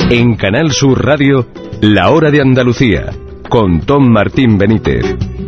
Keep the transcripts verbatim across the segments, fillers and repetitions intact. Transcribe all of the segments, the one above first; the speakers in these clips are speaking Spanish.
En Canal Sur Radio, La Hora de Andalucía, con Tom Martín Benítez.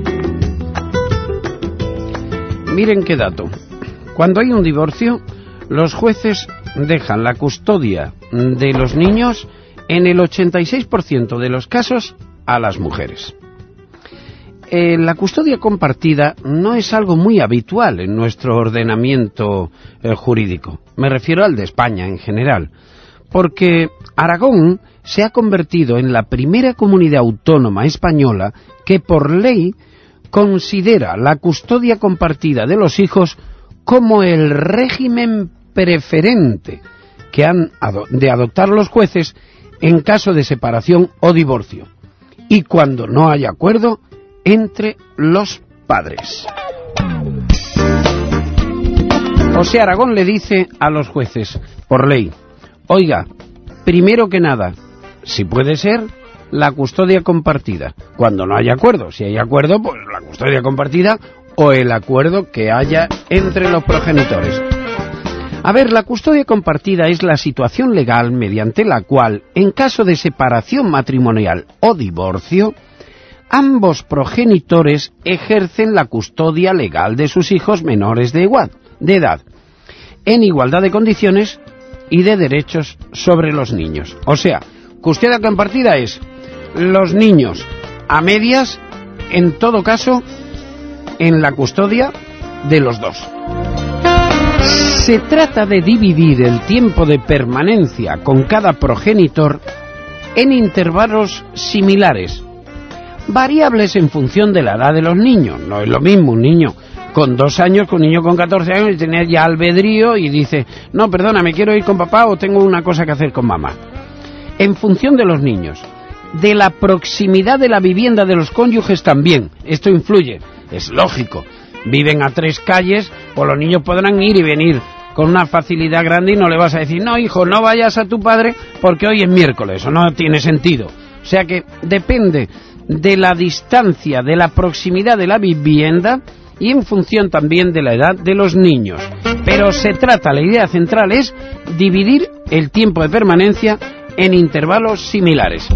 Miren qué dato. Cuando hay un divorcio, los jueces dejan la custodia de los niños en el ochenta y seis por ciento de los casos a las mujeres. Eh, la custodia compartida no es algo muy habitual en nuestro ordenamiento eh, jurídico. Me refiero al de España en general, porque Aragón se ha convertido en la primera comunidad autónoma española que por ley considera la custodia compartida de los hijos como el régimen preferente que han de adoptar los jueces en caso de separación o divorcio, y cuando no hay acuerdo entre los padres. José Aragón le dice a los jueces, por ley, oiga, primero que nada, si puede ser, la custodia compartida. Cuando no hay acuerdo, si hay acuerdo, pues la custodia compartida o el acuerdo que haya entre los progenitores. A ver, la custodia compartida es la situación legal mediante la cual, en caso de separación matrimonial o divorcio, ambos progenitores ejercen la custodia legal de sus hijos menores de igual, de edad, en igualdad de condiciones y de derechos sobre los niños. O sea, custodia compartida es los niños a medias, en todo caso, en la custodia de los dos. Se trata de dividir el tiempo de permanencia con cada progenitor en intervalos similares, variables en función de la edad de los niños. No es lo mismo un niño con dos años que un niño con catorce años y tener ya albedrío y dice, no, perdona, me quiero ir con papá o tengo una cosa que hacer con mamá. En función de los niños, de la proximidad de la vivienda de los cónyuges también, esto influye, es lógico. Viven a tres calles, pues los niños podrán ir y venir con una facilidad grande y no le vas a decir, no, hijo, no vayas a tu padre porque hoy es miércoles, o no tiene sentido. O sea que depende de la distancia, de la proximidad de la vivienda y en función también de la edad de los niños. Pero se trata, la idea central es dividir el tiempo de permanencia en intervalos similares.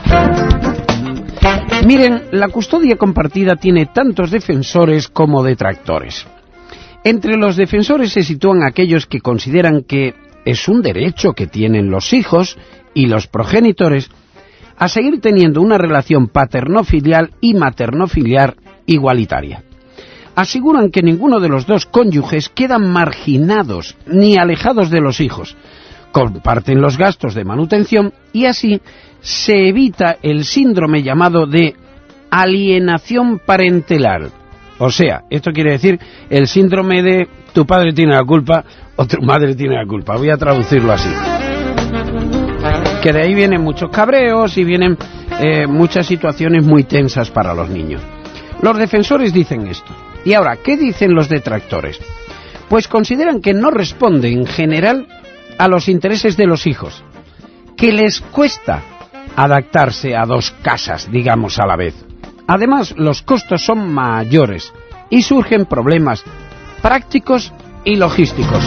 Miren, la custodia compartida tiene tantos defensores como detractores. Entre los defensores se sitúan aquellos que consideran que es un derecho que tienen los hijos y los progenitores a seguir teniendo una relación paternofilial y maternofiliar igualitaria. Aseguran que ninguno de los dos cónyuges quedan marginados ni alejados de los hijos. Comparten los gastos de manutención y así se evita el síndrome llamado de alienación parental. O sea, esto quiere decir el síndrome de tu padre tiene la culpa o tu madre tiene la culpa. Voy a traducirlo así. Que de ahí vienen muchos cabreos y vienen eh, muchas situaciones muy tensas para los niños. Los defensores dicen esto. Y ahora, ¿qué dicen los detractores? Pues consideran que no responde en general a los intereses de los hijos, que les cuesta adaptarse a dos casas, digamos, a la vez. Además, los costos son mayores y surgen problemas prácticos y logísticos.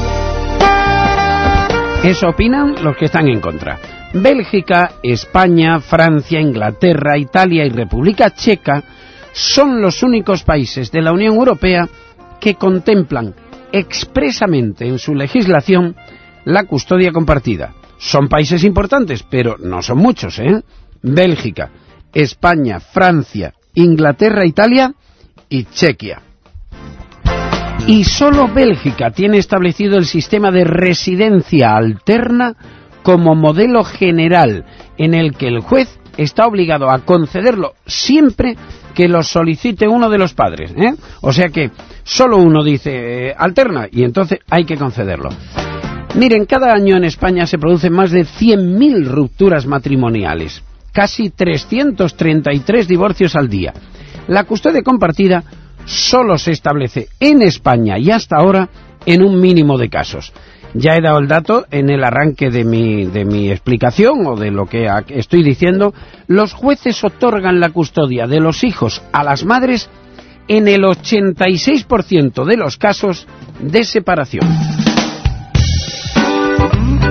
Eso opinan los que están en contra. Bélgica, España, Francia, Inglaterra, Italia y República Checa son los únicos países de la Unión Europea que contemplan expresamente en su legislación la custodia compartida. Son países importantes, pero no son muchos, ¿eh? Bélgica, España, Francia, Inglaterra, Italia y Chequia. Y solo Bélgica tiene establecido el sistema de residencia alterna como modelo general, en el que el juez está obligado a concederlo siempre que lo solicite uno de los padres, ¿eh? O sea que solo uno dice eh, alterna y entonces hay que concederlo. Miren, cada año en España se producen más de cien mil rupturas matrimoniales, casi trescientos treinta y tres divorcios al día. La custodia compartida solo se establece en España y hasta ahora en un mínimo de casos. Ya he dado el dato en el arranque de mi, de mi explicación o de lo que estoy diciendo. Los jueces otorgan la custodia de los hijos a las madres en el ochenta y seis por ciento de los casos de separación.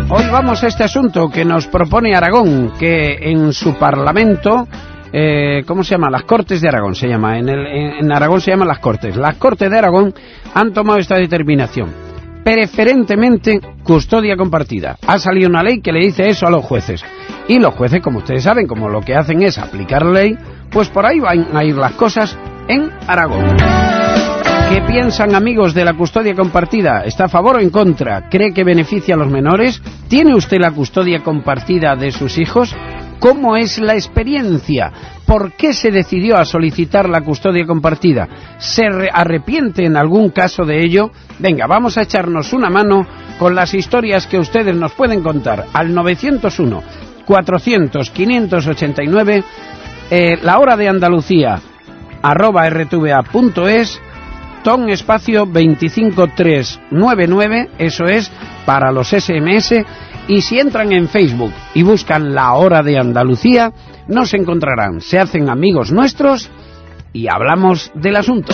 hoy vamos a este asunto que nos propone Aragón, que en su Parlamento, eh, ¿cómo se llama? Las Cortes de Aragón se llama, en, el, en, en Aragón se llaman las Cortes. Las Cortes de Aragón han tomado esta determinación, preferentemente custodia compartida. Ha salido una ley que le dice eso a los jueces, y los jueces, como ustedes saben, como lo que hacen es aplicar la ley, pues por ahí van a ir las cosas en Aragón. ¿Qué piensan, amigos, de la custodia compartida? ¿Está a favor o en contra? ¿Cree que beneficia a los menores? ¿Tiene usted la custodia compartida de sus hijos? ¿Cómo es la experiencia? ¿Por qué se decidió a solicitar la custodia compartida? ¿Se arrepiente en algún caso de ello? Venga, vamos a echarnos una mano con las historias que ustedes nos pueden contar al novecientos uno, cuatrocientos, quinientos ochenta y nueve, eh, la hora de Andalucía, arroba r t v a punto es, ton espacio veinticinco trescientos noventa y nueve, eso es para los ese eme ese, y si entran en Facebook y buscan La Hora de Andalucía, nos encontrarán, se hacen amigos nuestros y hablamos del asunto.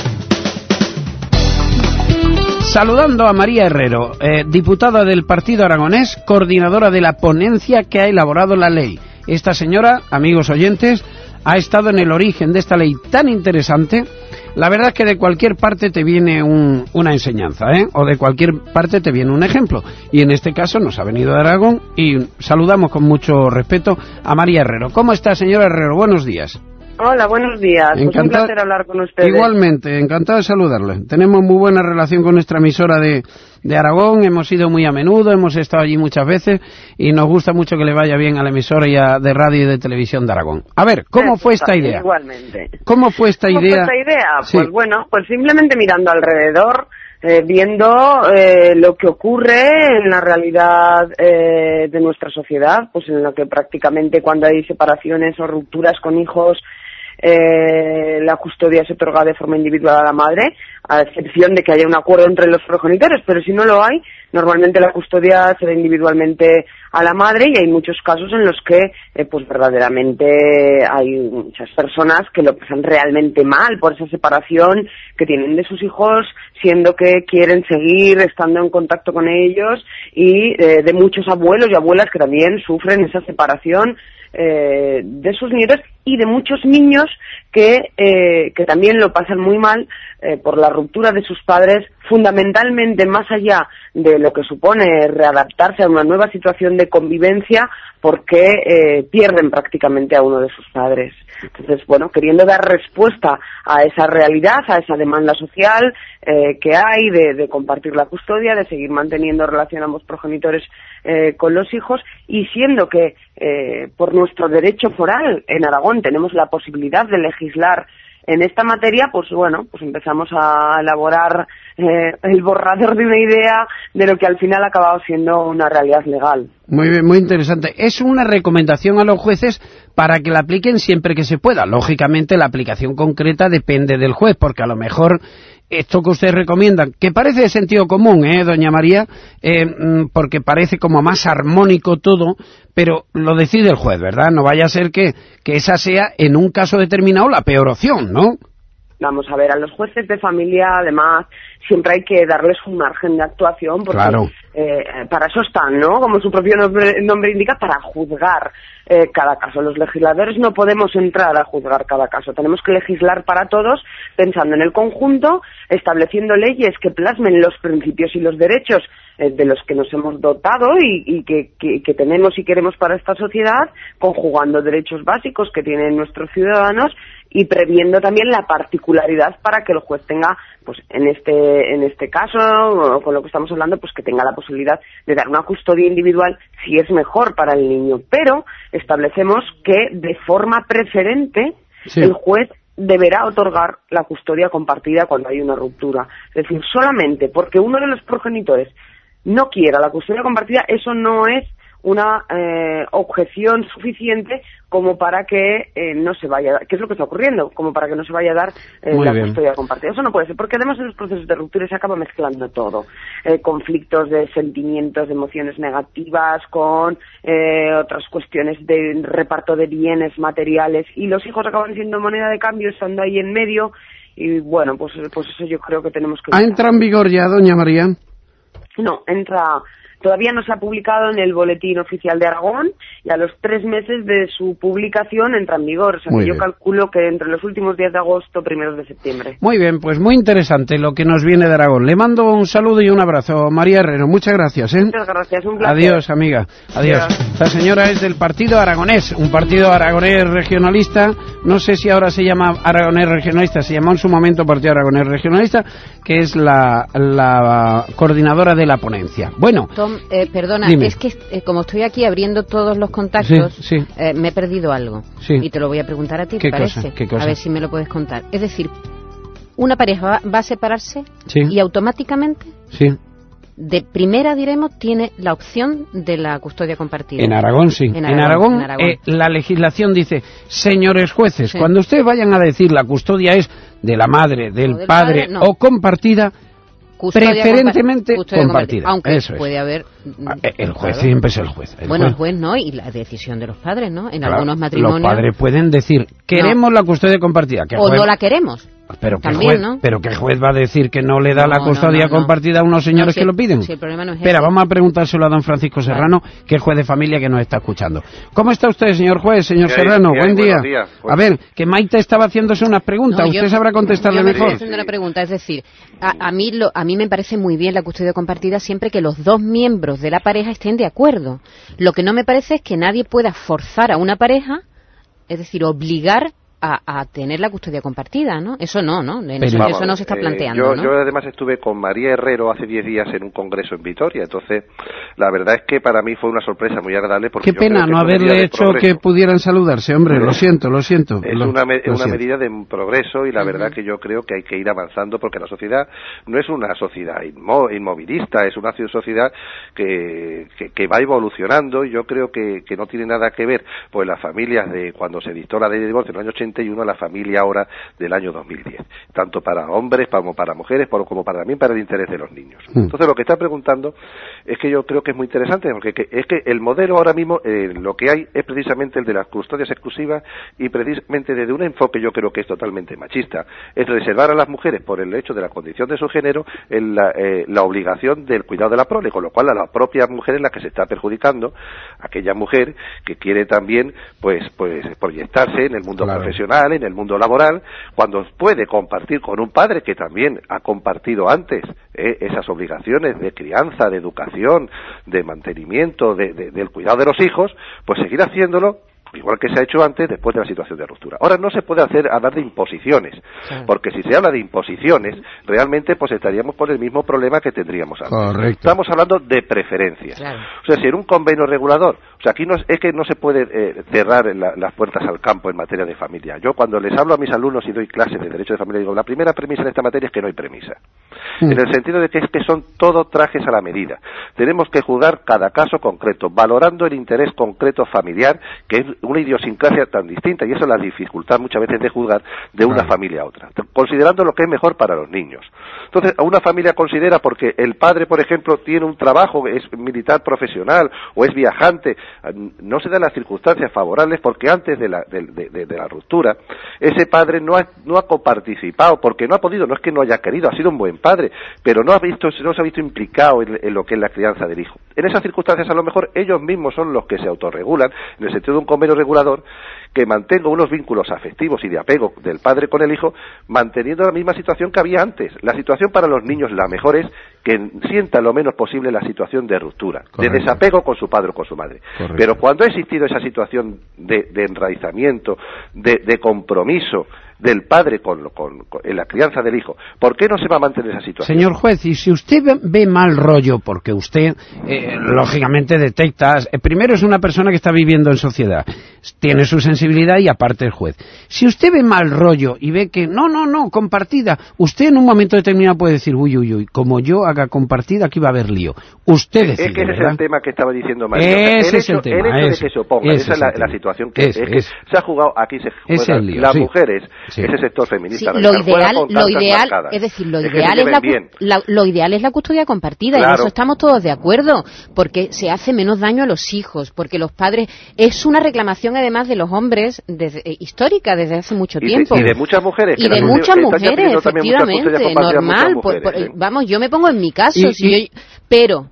Saludando a María Herrero, eh, diputada del Partido Aragonés, coordinadora de la ponencia que ha elaborado la ley. Esta señora, amigos oyentes, ha estado en el origen de esta ley tan interesante. La verdad es que de cualquier parte te viene un, una enseñanza, ¿eh? O de cualquier parte te viene un ejemplo. Y en este caso nos ha venido de Aragón y saludamos con mucho respeto a María Herrero. ¿Cómo está, señora Herrero? Buenos días. Hola, buenos días. Pues un placer hablar con ustedes. Igualmente, encantado de saludarle. Tenemos muy buena relación con nuestra emisora de, de Aragón, hemos ido muy a menudo, hemos estado allí muchas veces y nos gusta mucho que le vaya bien a la emisora y a, de radio y de televisión de Aragón. A ver, ¿cómo fue esta idea? Igualmente. ¿Cómo fue esta ¿Cómo idea? fue esta idea? Sí. Pues bueno, pues simplemente mirando alrededor, eh, viendo eh, lo que ocurre en la realidad eh, de nuestra sociedad, pues en lo que prácticamente cuando hay separaciones o rupturas con hijos, Eh, la custodia se otorga de forma individual a la madre, a excepción de que haya un acuerdo entre los progenitores, pero si no lo hay, normalmente la custodia se da individualmente a la madre y hay muchos casos en los que eh, pues verdaderamente hay muchas personas que lo pasan realmente mal por esa separación que tienen de sus hijos, siendo que quieren seguir estando en contacto con ellos, y eh, de muchos abuelos y abuelas que también sufren esa separación Eh, de sus nietos, y de muchos niños que, eh, que también lo pasan muy mal eh, por la ruptura de sus padres, fundamentalmente más allá de lo que supone readaptarse a una nueva situación de convivencia, porque eh, pierden prácticamente a uno de sus padres. Entonces, bueno, queriendo dar respuesta a esa realidad, a esa demanda social eh, que hay de, de compartir la custodia, de seguir manteniendo relación a ambos progenitores eh, con los hijos, y siendo que eh, por nuestro derecho foral en Aragón tenemos la posibilidad de legislar en esta materia, pues bueno, pues empezamos a elaborar eh, el borrador de una idea de lo que al final ha acabado siendo una realidad legal. Muy bien, muy interesante. Es una recomendación a los jueces para que la apliquen siempre que se pueda. Lógicamente la aplicación concreta depende del juez, porque a lo mejor esto que ustedes recomiendan, que parece de sentido común, ¿eh, doña María? Eh, porque parece como más armónico todo, pero lo decide el juez, ¿verdad? No vaya a ser que, que esa sea, en un caso determinado, la peor opción, ¿no? Vamos a ver, a los jueces de familia, además, siempre hay que darles un margen de actuación, porque claro. eh, para eso están, ¿no? Como su propio nombre, nombre indica, para juzgar eh, cada caso. Los legisladores no podemos entrar a juzgar cada caso, tenemos que legislar para todos, pensando en el conjunto, estableciendo leyes que plasmen los principios y los derechos eh, de los que nos hemos dotado y, y que, que, que tenemos y queremos para esta sociedad, conjugando derechos básicos que tienen nuestros ciudadanos y previendo también la particularidad para que el juez tenga, pues en este en este caso, con lo que estamos hablando, pues que tenga la posibilidad de dar una custodia individual si es mejor para el niño. Pero establecemos que de forma preferente sí. el juez deberá otorgar la custodia compartida cuando hay una ruptura. Es decir, solamente porque uno de los progenitores no quiera la custodia compartida, eso no es una eh, objeción suficiente como para que eh, no se vaya a dar, ¿qué es lo que está ocurriendo? Como para que no se vaya a dar eh, la bien. custodia compartida. Eso no puede ser, porque además en los procesos de ruptura se acaba mezclando todo. Eh, conflictos de sentimientos, de emociones negativas, con eh, otras cuestiones de reparto de bienes materiales, y los hijos acaban siendo moneda de cambio estando ahí en medio, y bueno, pues, pues eso yo creo que tenemos que... ¿Ha entrado en vigor ya, doña María? No, entra... Todavía no se ha publicado en el Boletín Oficial de Aragón y a los tres meses de su publicación entra en vigor. O sea Muy que bien. yo calculo que entre los últimos días de agosto, primeros de septiembre. Muy bien, pues muy interesante lo que nos viene de Aragón. Le mando un saludo y un abrazo, María Herrero. Muchas gracias, ¿eh? Muchas gracias, un placer. Adiós, amiga. Adiós. Adiós. La señora es del Partido Aragonés, un partido aragonés regionalista. No sé si ahora se llama Aragonés regionalista, se llamó en su momento Partido Aragonés regionalista, que es la, la coordinadora de la ponencia. Bueno. Tom, eh, perdona, dime. es que eh, como estoy aquí abriendo todos los contactos, Sí, sí. eh, me he perdido algo. Sí. Y te lo voy a preguntar a ti, ¿Qué ¿te parece? cosa? ¿Qué cosa? A ver si me lo puedes contar. Es decir, una pareja va, va a separarse Sí. y automáticamente, Sí. de primera diremos, tiene la opción de la custodia compartida. En Aragón sí. En En Aragón, Aragón, en Aragón. eh, la legislación dice, señores jueces, Sí. cuando ustedes vayan a decir la custodia es de la madre, del, O del padre, padre, no. o compartida, Custodia preferentemente compa- custodia compartida. Aunque Eso es. puede haber... Ah, eh, El juez claro. siempre es el juez. El Bueno, el juez. juez no, y la decisión de los padres, ¿no? En Claro, algunos matrimonios... Los padres pueden decir, queremos la custodia compartida. ¿Qué O juez- no la queremos. Pero ¿qué También, juez, ¿no? pero ¿qué juez va a decir que no le da No, la no, custodia no, no. compartida a unos señores No, sí, que lo piden? sí, el problema no es Espera, ese. vamos a preguntárselo a don Francisco Serrano, que es juez de familia que nos está escuchando. ¿Cómo está usted, señor juez, señor ¿Qué hay? Serrano? ¿Qué hay? Buen día. Buenos días. Pues- A ver, que Maite estaba haciéndose unas preguntas. No, ¿Usted yo- sabrá contestarle yo me mejor? estoy haciendo una pregunta, es decir, a, a mí lo, a mí me parece muy bien la custodia compartida siempre que los dos miembros de la pareja estén de acuerdo. Lo que no me parece es que nadie pueda forzar a una pareja, es decir, obligar a, a tener la custodia compartida, ¿no? Eso no, ¿no? En eso, Vamos, eso no se está eh, planteando, yo, ¿no? yo además estuve con María Herrero hace diez días en un congreso en Vitoria, entonces la verdad es que para mí fue una sorpresa muy agradable. Porque Qué yo creo pena que no es una medida haberle de hecho progreso. que pudieran saludarse, hombre. Lo siento, lo siento. Es lo, una, me- lo una siento. medida de progreso y la Ujú. verdad que yo creo que hay que ir avanzando porque la sociedad no es una sociedad inmo- inmovilista, es una sociedad que, que, que va evolucionando y yo creo que, que no tiene nada que ver pues las familias de cuando se dictó la ley de divorcio en el año ochenta y uno a la familia ahora del año dos mil diez, tanto para hombres como para mujeres como para también para el interés de los niños. Mm. Entonces lo que está preguntando es que yo creo que es muy interesante porque que- es que el modelo ahora mismo eh, lo que hay es precisamente el de las custodias exclusivas y precisamente desde un enfoque yo creo que es totalmente machista, es reservar a las mujeres por el hecho de la condición de su género en la, eh, la obligación del cuidado de la prole, con lo cual a la propia mujer es la que se está perjudicando, aquella mujer que quiere también pues pues proyectarse en el mundo Claro. profesional, en el mundo laboral, cuando puede compartir con un padre que también ha compartido antes eh, esas obligaciones de crianza, de educación, de mantenimiento, de, de- del cuidado de los hijos, pues seguir haciéndolo igual que se ha hecho antes después de la situación de ruptura. Ahora no se puede hacer hablar de imposiciones, Claro. porque si se habla de imposiciones, realmente pues estaríamos por el mismo problema que tendríamos antes. Correcto. Estamos hablando de preferencias. Claro. O sea, si en un convenio regulador, o sea, aquí no es, es que no se puede eh, cerrar la- las puertas al campo en materia de familia. Yo cuando les hablo a mis alumnos y doy clases de derecho de familia, digo, la primera premisa en esta materia es que no hay premisa. Mm. En el sentido de que es que son todo trajes a la medida. Tenemos que juzgar cada caso concreto, valorando el interés concreto familiar, que es una idiosincrasia tan distinta, y eso es la dificultad muchas veces de juzgar de una Claro. familia a otra, considerando lo que es mejor para los niños. Entonces, a una familia considera porque el padre, por ejemplo, tiene un trabajo, es militar profesional o es viajante, no se dan las circunstancias favorables porque antes de la, de, de- de- de la ruptura, ese padre no ha, no ha coparticipado, porque no ha podido, no es que no haya querido, ha sido un buen padre, pero no ha visto, no se ha visto implicado en, en lo que es la crianza del hijo. En esas circunstancias, a lo mejor, ellos mismos son los que se autorregulan, en el sentido de un convenio regulador, que mantenga unos vínculos afectivos y de apego del padre con el hijo, manteniendo la misma situación que había antes. La situación para los niños, la mejor es que sienta lo menos posible la situación de ruptura, Correcto. de desapego con su padre o con su madre. Correcto. Pero cuando ha existido esa situación de, de enraizamiento, de, de compromiso del padre con, con, con en la crianza del hijo, ¿por qué no se va a mantener esa situación? Señor juez, y si usted ve, ve mal rollo, porque usted, eh, lógicamente, detecta, eh, primero es una persona que está viviendo en sociedad, tiene su sensibilidad y aparte el juez. Si usted ve mal rollo y ve que, no, no, no, compartida, usted en un momento determinado puede decir, uy, uy, uy, como yo haga compartida, aquí va a haber lío. Usted decide, Es que ese ¿verdad? es el tema que estaba diciendo María. Ese el es hecho, el tema, el hecho ese, de que se oponga, ese esa es es la, el tema. la situación que, Ese, es que ese. se ha jugado, aquí se Es juegan el lío, las sí. mujeres, Sí. ese sector Sí, feminista. lo radical, juega ideal, con lo cartas ideal, marcadas. es decir, lo Es que se ideal es lleven la, bien. cu- la- lo ideal es la custodia compartida, y en Claro. eso estamos todos de acuerdo, porque se hace menos daño a los hijos, porque los padres, es una reclamación además de los hombres desde, eh, histórica desde hace mucho Y de- tiempo. y de muchas mujeres, que Y de las muchas mujeres- están ya mujeres, pidiendo también muchas custodias efectivamente, compartidas, normal, muchas por- mujeres, por- ¿eh? vamos, yo me pongo en mi caso, Y- si y- yo- pero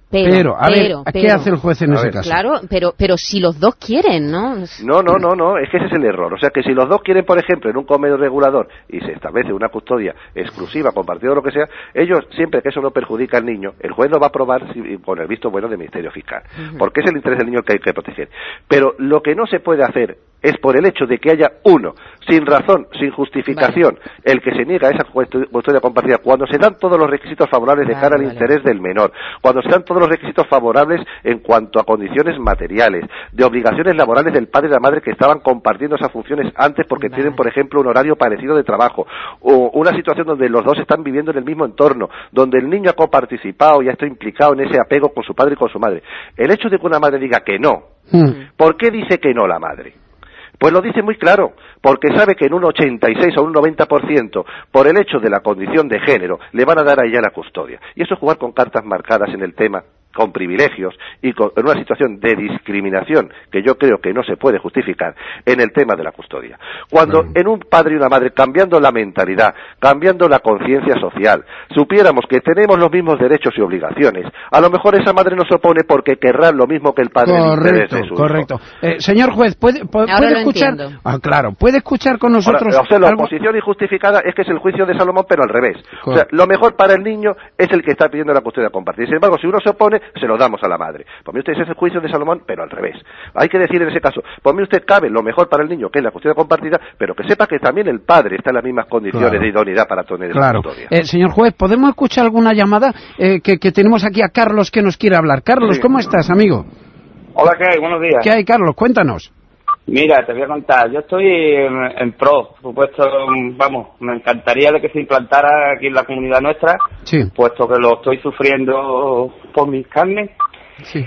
Pero, pero a pero, ver, ¿qué pero, hace el juez en a ese ver, caso? Claro, pero, pero si los dos quieren, ¿no? No, no, no, no, es que ese es el error. O sea, que si los dos quieren, por ejemplo, en un convenio regulador y se establece una custodia exclusiva, compartida o lo que sea, ellos, siempre que eso no perjudica al niño, el juez lo va a aprobar si, con el visto bueno del Ministerio Fiscal. Uh-huh. Porque es el interés del niño que hay que proteger. Pero lo que no se puede hacer es por el hecho de que haya uno, sin razón, sin justificación, vale. el que se niega a esa custodia compartida, cuando se dan todos los requisitos favorables de vale, cara al vale. interés del menor, cuando se dan todos los requisitos favorables en cuanto a condiciones materiales, de obligaciones laborales del padre y la madre que estaban compartiendo esas funciones antes porque vale. tienen, por ejemplo, un horario parecido de trabajo, o una situación donde los dos están viviendo en el mismo entorno, donde el niño ha coparticipado y ha estado implicado en ese apego con su padre y con su madre. El hecho de que una madre diga que no, hmm. ¿por qué dice que no la madre? Pues lo dice muy claro, porque sabe que en un ochenta y seis o un noventa por ciento, por el hecho de la condición de género, le van a dar a ella la custodia. Y eso es jugar con cartas marcadas en el tema, con privilegios y con, en una situación de discriminación que yo creo que no se puede justificar en el tema de la custodia. Cuando mm. en un padre y una madre, cambiando la mentalidad, cambiando la conciencia social, supiéramos que tenemos los mismos derechos y obligaciones, a lo mejor esa madre no se opone porque querrá lo mismo que el padre. Correcto, de su correcto. Eh, señor juez, ¿puede, puede, puede escuchar? Ah, claro, ¿puede escuchar con nosotros? Ahora, o sea, la algo? oposición injustificada es que es el juicio de Salomón, pero al revés. Correcto. O sea, lo mejor para el niño es el que está pidiendo la custodia compartida. Sin embargo, si uno se opone, se lo damos a la madre. Por mí usted ese es el juicio de Salomón, pero al revés. Hay que decir en ese caso, por mí usted cabe lo mejor para el niño, que es la custodia compartida, pero que sepa que también el padre está en las mismas condiciones claro. de idoneidad para tener claro. la custodia. Eh, señor juez, ¿podemos escuchar alguna llamada eh, que, que tenemos aquí a Carlos que nos quiere hablar? Carlos, sí. ¿cómo estás, amigo? Hola, ¿qué hay? Buenos días. ¿Qué hay, Carlos? Cuéntanos. Mira, te voy a contar, yo estoy en, en pro, por supuesto, vamos, me encantaría de que se implantara aquí en la comunidad nuestra, sí. puesto que lo estoy sufriendo por mis carnes, sí.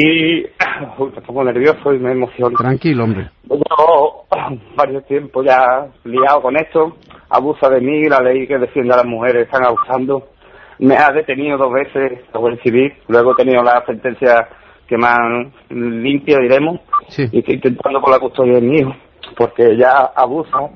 y uy, me pongo nervioso y me emociono. Tranquilo, hombre. Yo, varios tiempos ya liado con esto, abusa de mí, la ley que defiende a las mujeres están abusando, me ha detenido dos veces la Guardia Civil, luego he tenido la sentencia que más limpia, diremos, sí. y estoy intentando por la custodia de mi hijo, porque ella abusa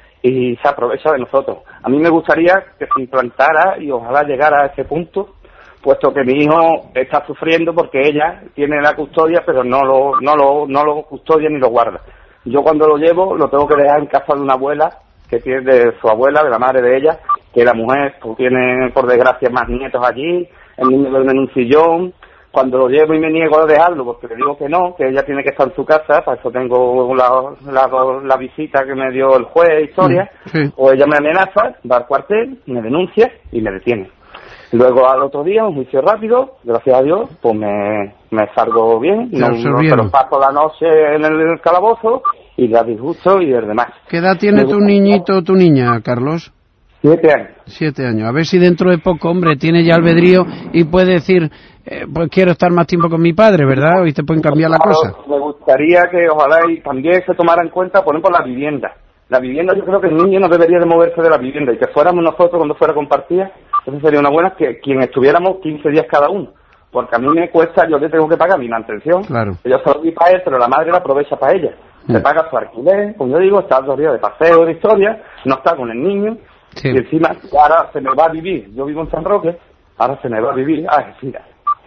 y se aprovecha de nosotros. A mí me gustaría que se implantara y ojalá llegara a ese punto, puesto que mi hijo está sufriendo porque ella tiene la custodia, pero no lo, no lo, no lo custodia ni lo guarda. Yo cuando lo llevo lo tengo que dejar en casa de una abuela, que tiene de su abuela, de la madre de ella, que la mujer pues, tiene por desgracia más nietos allí, el niño duerme en un sillón. Cuando lo llevo y me niego a dejarlo, porque le digo que no, que ella tiene que estar en su casa, para eso tengo la, la, la visita que me dio el juez, historia, sí. o ella me amenaza, va al cuartel, me denuncia y me detiene. Luego al otro día, un juicio rápido, gracias a Dios, pues me, me salgo bien, no, no pero paso la noche en el calabozo y la disgusto y el demás. ¿Qué edad tiene tu niñito o tu niña, Carlos? Siete años. Siete años. A ver si dentro de poco, hombre, tiene ya albedrío y puede decir, eh, pues quiero estar más tiempo con mi padre, ¿verdad? Y te pueden cambiar la cosa. Me gustaría que ojalá y también se tomara en cuenta, por ejemplo, la vivienda. La vivienda, yo creo que el niño no debería de moverse de la vivienda y que fuéramos nosotros cuando fuera compartida, eso sería una buena, que quien estuviéramos quince días cada uno. Porque a mí me cuesta, yo le tengo que pagar mi mantención. Claro. Yo se lo doy para él, pero la madre la aprovecha para ella. Se mm. paga su alquiler, como yo digo, está dos días de paseo, de historia, no está con el niño. Sí. Y encima, ahora se me va a vivir, yo vivo en San Roque, ahora se me va a vivir, ah, mira,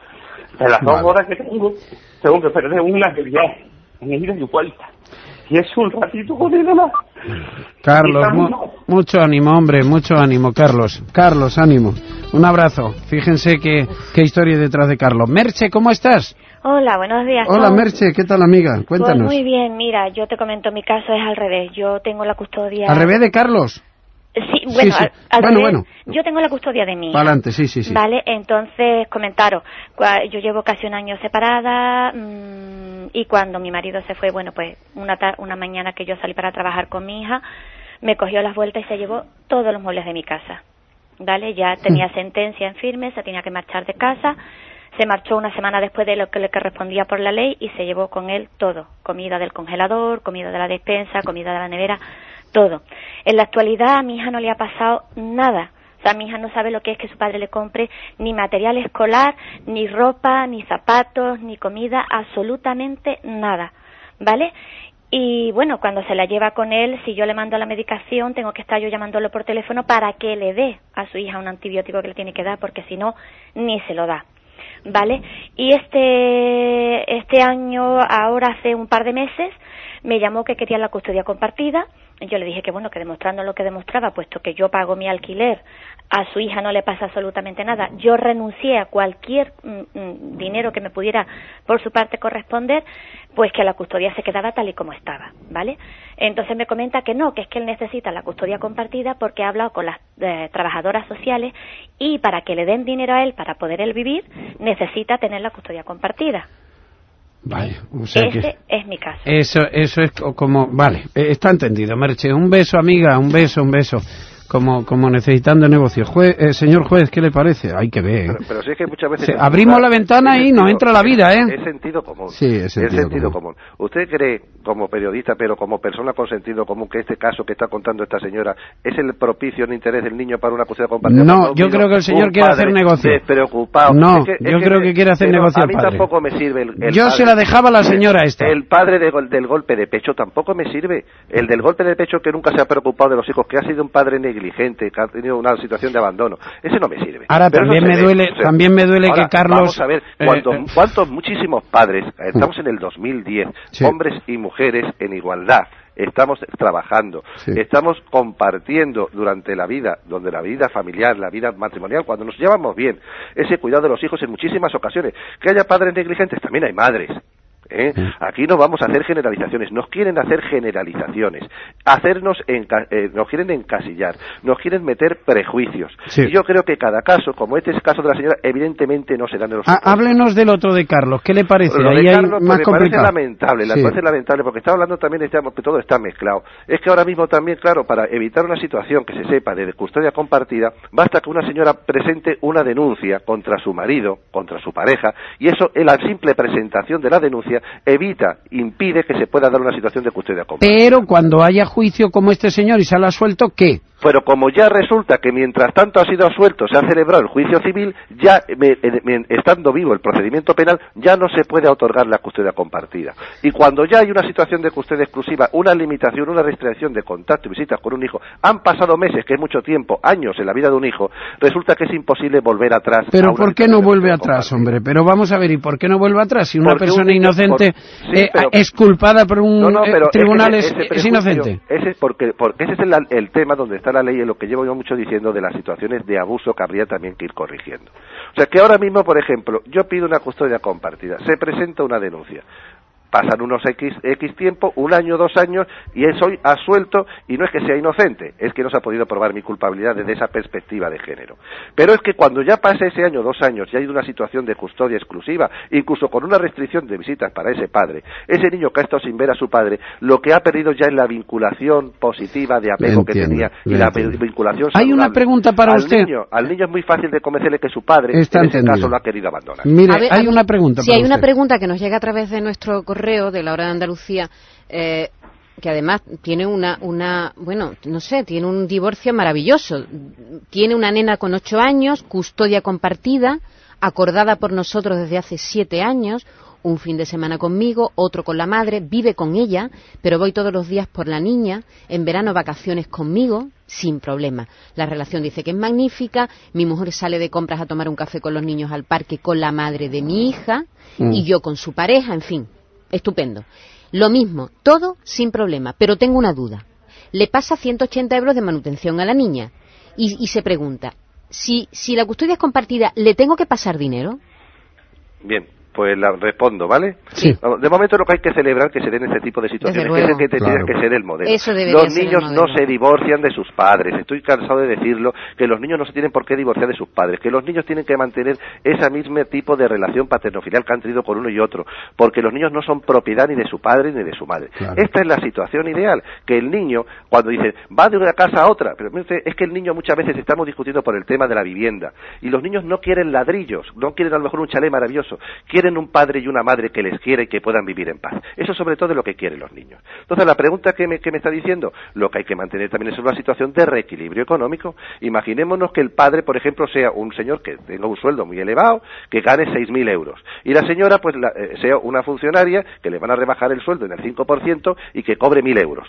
de las vale. dos horas que tengo, tengo que perder una de viaje, en ida y vuelta, y es un ratito con él más. Carlos, mu mucho ánimo, hombre, mucho ánimo, Carlos, Carlos, ánimo, un abrazo, fíjense qué, qué historia hay detrás de Carlos. Merche, ¿cómo estás? Hola, buenos días. Hola, Merche, ¿qué tal, amiga? Cuéntanos. Pues muy bien, mira, yo te comento, mi caso es al revés, yo tengo la custodia... ¿Al revés de Carlos? Sí, bueno, sí, sí. Al, al bueno, revés, bueno. Yo tengo la custodia de mi hija. Adelante, sí, sí, sí. Vale, entonces, comentaros, yo llevo casi un año separada mmm, y cuando mi marido se fue, bueno, pues una, una mañana que yo salí para trabajar con mi hija, me cogió las vueltas y se llevó todos los muebles de mi casa. Vale, ya tenía sentencia en firme, se tenía que marchar de casa, se marchó una semana después de lo que le correspondía por la ley y se llevó con él todo, comida del congelador, comida de la despensa, comida de la nevera, todo. En la actualidad a mi hija no le ha pasado nada. O sea, mi hija no sabe lo que es que su padre le compre ni material escolar, ni ropa, ni zapatos, ni comida, absolutamente nada, ¿vale? Y bueno, cuando se la lleva con él, si yo le mando la medicación, tengo que estar yo llamándolo por teléfono para que le dé a su hija un antibiótico que le tiene que dar, porque si no, ni se lo da. ¿vale? Y este, este año, ahora hace un par de meses, me llamó que quería la custodia compartida. Yo le dije que bueno, que demostrando lo que demostraba, puesto que yo pago mi alquiler, a su hija no le pasa absolutamente nada, yo renuncié a cualquier mm, mm, dinero que me pudiera por su parte corresponder, pues que la custodia se quedaba tal y como estaba, ¿vale? Entonces me comenta que no, que es que él necesita la custodia compartida porque ha hablado con las eh, trabajadoras sociales y para que le den dinero a él para poder él vivir, necesita tener la custodia compartida. Vale, o sea Ese que es mi caso. Eso, eso es como... Vale, eh, está entendido, Merche. Un beso, amiga, un beso, un beso. Como, como necesitando negocio. Jue, eh, señor juez, ¿qué le parece? Hay que ver. Pero, pero sí es que muchas veces... Se, abrimos la ventana y nos entra la vida, ¿eh? Es sentido común. Sí, es sentido, es sentido común. común. ¿Usted cree, como periodista, pero como persona con sentido común, que este caso que está contando esta señora es el propicio en interés del niño para una custodia compartida? No, yo creo que el señor quiere hacer negocio. Despreocupado. No, es que, es yo que creo que quiere hacer negocio a mí al padre. tampoco me sirve el, el Yo padre. se la dejaba a la señora esta. El padre de, del golpe de pecho tampoco me sirve. El del golpe de pecho que nunca se ha preocupado de los hijos, que ha sido un padre negligente, que ha tenido una situación de abandono. Ese no me sirve. Ahora Pero también me, duele, o sea, también me duele ahora, que Carlos... Vamos a ver, ¿cuántos, eh, cuántos muchísimos padres, estamos en el dos mil diez, sí. hombres y mujeres en igualdad, estamos trabajando, sí. estamos compartiendo durante la vida, donde la vida familiar, la vida matrimonial, cuando nos llevamos bien, ese cuidado de los hijos en muchísimas ocasiones. Que haya padres negligentes, también hay madres. ¿Eh? Aquí no vamos a hacer generalizaciones, nos quieren hacer generalizaciones, hacernos enca eh, nos quieren encasillar, nos quieren meter prejuicios. Sí. Y yo creo que cada caso, como este es el caso de la señora, evidentemente no se dan en los ah, háblenos del otro de Carlos, ¿qué le parece? Lo Ahí de hay Carlos más me complicado. parece lamentable, Sí. me parece lamentable, porque está hablando también de que todo está mezclado. Es que ahora mismo también, claro, para evitar una situación que se sepa de custodia compartida, basta que una señora presente una denuncia contra su marido, contra su pareja, y eso, en la simple presentación de la denuncia, evita impide que se pueda dar una situación de custodia compartida. Pero cuando haya juicio como este señor y sale suelto, ¿qué? Pero como ya resulta que mientras tanto ha sido absuelto, se ha celebrado el juicio civil, ya me, me, estando vivo el procedimiento penal, ya no se puede otorgar la custodia compartida. Y cuando ya hay una situación de custodia exclusiva, una limitación, una restricción de contacto y visitas con un hijo, han pasado meses, que es mucho tiempo, años en la vida de un hijo, resulta que es imposible volver atrás. Pero ¿por qué no vuelve atrás, hombre? Pero vamos a ver, ¿y por qué no vuelve atrás? Si una Porque persona un niño, inocente por, sí, eh, pero, es culpada por un no, no, pero eh, tribunal, ese, es, ese es inocente. Ese es porque, porque ese es el, el tema donde está la ley, en lo que llevo yo mucho diciendo de las situaciones de abuso que habría también que ir corrigiendo. O sea que ahora mismo, por ejemplo, yo pido una custodia compartida, se presenta una denuncia. Pasan unos X, X tiempo, un año, dos años, y soy absuelto, y no es que sea inocente, es que no se ha podido probar mi culpabilidad desde esa perspectiva de género. Pero es que cuando ya pasa ese año, dos años, y hay una situación de custodia exclusiva, incluso con una restricción de visitas para ese padre, ese niño que ha estado sin ver a su padre, lo que ha perdido ya es la vinculación positiva de apego entiendo, que tenía, y la entiendo. vinculación saludable. Hay una pregunta para al usted. Niño, al niño es muy fácil de convencerle que su padre, Está en ese entendido. caso, lo ha querido abandonar. Mire, ver, hay a, una pregunta Si para hay usted. una pregunta que nos llega a través de nuestro correo de la Hora de Andalucía, eh, que además tiene una, una, bueno, no sé, tiene un divorcio maravilloso. Tiene una nena con ocho años, custodia compartida, acordada por nosotros desde hace siete años, un fin de semana conmigo, otro con la madre, vive con ella, pero voy todos los días por la niña, en verano vacaciones conmigo, sin problema. La relación dice que es magnífica, mi mujer sale de compras a tomar un café con los niños al parque con la madre de mi hija, mm. y yo con su pareja, en fin. Estupendo. Lo mismo, todo sin problema, pero tengo una duda. Le pasa ciento ochenta euros de manutención a la niña y, y se pregunta, si, si la custodia es compartida, ¿le tengo que pasar dinero? Bien. Pues la respondo, ¿vale? Sí. De momento lo que hay que celebrar que se den este tipo de situaciones, que es el que te claro. tiene que ser el modelo. Eso los niños ser el no se divorcian de sus padres, estoy cansado de decirlo, que los niños no se tienen por qué divorciar de sus padres, que los niños tienen que mantener ese mismo tipo de relación paternofilial que han tenido con uno y otro, porque los niños no son propiedad ni de su padre ni de su madre. Claro. Esta es la situación ideal, que el niño, cuando dice, va de una casa a otra, pero es que el niño muchas veces estamos discutiendo por el tema de la vivienda, y los niños no quieren ladrillos, no quieren a lo mejor un chalet maravilloso, quieren un padre y una madre que les quiera y que puedan vivir en paz. Eso sobre todo es lo que quieren los niños. Entonces la pregunta que me, que me está diciendo, lo que hay que mantener también es una situación de reequilibrio económico. Imaginémonos que el padre, por ejemplo, sea un señor que tenga un sueldo muy elevado, que gane seis mil euros, y la señora pues la, eh, sea una funcionaria que le van a rebajar el sueldo en el cinco por ciento y que cobre mil euros.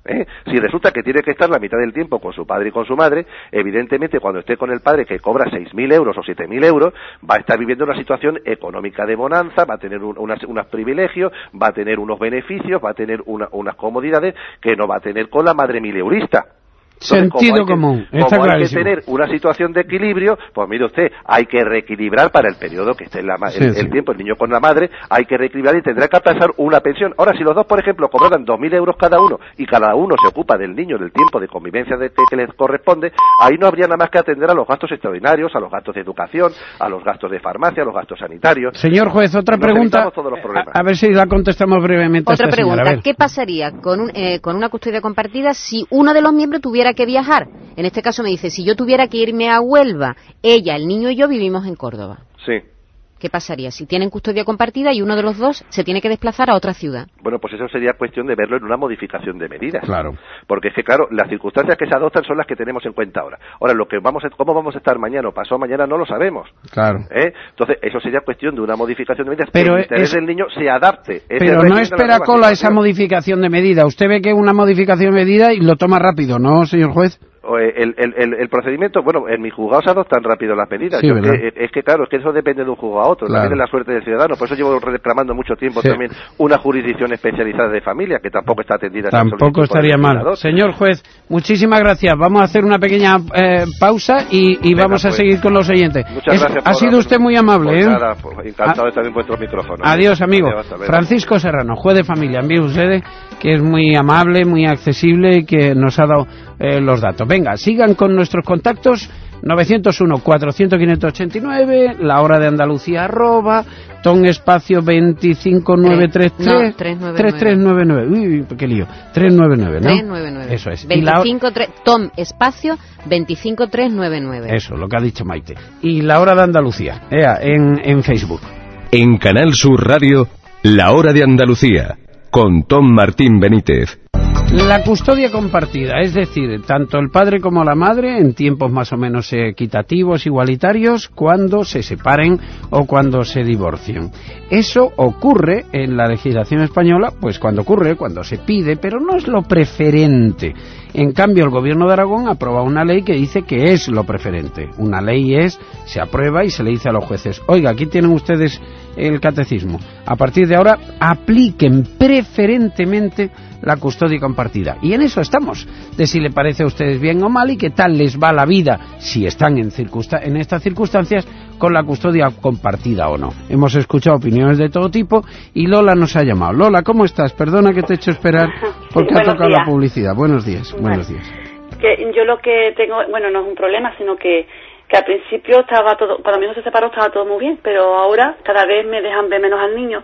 ¿Eh? Si resulta que tiene que estar la mitad del tiempo con su padre y con su madre, evidentemente cuando esté con el padre que cobra seis mil euros o siete mil euros, va a estar viviendo una situación económica de bonanza, va a tener un, unas, unos privilegios, va a tener unos beneficios, va a tener una, unas comodidades que no va a tener con la madre mileurista. Entonces, Sentido como común, que, está como hay clarísimo. que tener una situación de equilibrio, pues mire usted, hay que reequilibrar para el periodo que esté en la ma- Sí, el, sí. el tiempo, el niño con la madre, hay que reequilibrar y tendrá que pasar una pensión. Ahora, si los dos, por ejemplo, cobraran dos mil euros cada uno y cada uno se ocupa del niño, del tiempo de convivencia de, que, que les corresponde, ahí no habría nada más que atender a los gastos extraordinarios, a los gastos de educación, a los gastos de farmacia, a los gastos sanitarios. Señor juez, otra Nos pregunta, evitamos todos los problemas. a, a ver si la contestamos brevemente a Otra esta señora, pregunta, a ver. ¿qué pasaría con, un, eh, con una custodia compartida si uno de los miembros tuviera que viajar? En este caso me dice, si yo tuviera que irme a Huelva, ella, el niño y yo vivimos en Córdoba. Sí. ¿Qué pasaría si tienen custodia compartida y uno de los dos se tiene que desplazar a otra ciudad? Bueno, pues eso sería cuestión de verlo en una modificación de medidas. Claro. Porque es que, claro, las circunstancias que se adoptan son las que tenemos en cuenta ahora. Ahora, lo que vamos a, cómo vamos a estar mañana o pasado mañana no lo sabemos. Claro. ¿Eh? Entonces, eso sería cuestión de una modificación de medidas. Pero que el interés es- del niño se adapte. Ese Pero régimen no de la espera nueva cola esa situación. modificación de medida. Usted ve que una modificación de medida y lo toma rápido, ¿no, señor juez? O, eh, El, el, el, el procedimiento, bueno, en mi juzgado se adoptan rápido las medidas. Sí, Yo ¿verdad? que, es que, claro, es que eso depende de un juzgado a otro. Claro. También es la suerte del ciudadano. Por eso llevo reclamando mucho tiempo Sí. también una jurisdicción especializada de familia, que tampoco está atendida. esa Tampoco solicitud por el estaría mal. legislador. Señor juez, muchísimas gracias. Vamos a hacer una pequeña eh, pausa y, y Venga, vamos a pues. seguir con los oyentes. Muchas Es- gracias. ha por sido la- usted muy amable. Pues ¿eh? nada, pues encantado de estar en vuestro micrófono. Adiós, amigo. Adiós, hasta luego. Francisco Serrano, juez de familia. Envíe ustedes, que es muy amable, muy accesible y que nos ha dado eh, los datos. Venga, sigan con nuestros contactos. novecientos uno, cuatrocientos, quinientos ochenta y nueve, la hora de Andalucía arroba, ton espacio veinticinco nueve tres tres, No, trescientos noventa y nueve. tres tres nueve nueve. Uy, qué lío. trescientos noventa y nueve, ¿no? trescientos noventa y nueve. Eso es. Y la- veinticinco, tre- Tom, espacio, veinticinco tres nueve nueve. Eso, lo que ha dicho Maite. Y la hora de Andalucía, ea, en, en Facebook. En Canal Sur Radio, La Hora de Andalucía, con Tom Martín Benítez. La custodia compartida, es decir, tanto el padre como la madre, en tiempos más o menos equitativos, igualitarios, cuando se separen o cuando se divorcien. Eso ocurre en la legislación española, pues cuando ocurre, cuando se pide, pero no es lo preferente. En cambio, el Gobierno de Aragón aprueba una ley que dice que es lo preferente. Una ley es, se aprueba y se le dice a los jueces, oiga, aquí tienen ustedes el catecismo. A partir de ahora, apliquen preferentemente la custodia compartida. Y en eso estamos, de si le parece a ustedes bien o mal y qué tal les va la vida, si están en, circunsta- en estas circunstancias, con la custodia compartida o no. Hemos escuchado opiniones de todo tipo y Lola nos ha llamado. Lola, ¿cómo estás? Perdona que te he hecho esperar porque Sí, ha buenos tocado días. la publicidad. Buenos días, Bueno. buenos días. Que yo lo que tengo, bueno, no es un problema, sino que, que al principio estaba todo, cuando mi hijo se separó estaba todo muy bien, pero ahora cada vez me dejan ver menos al niño.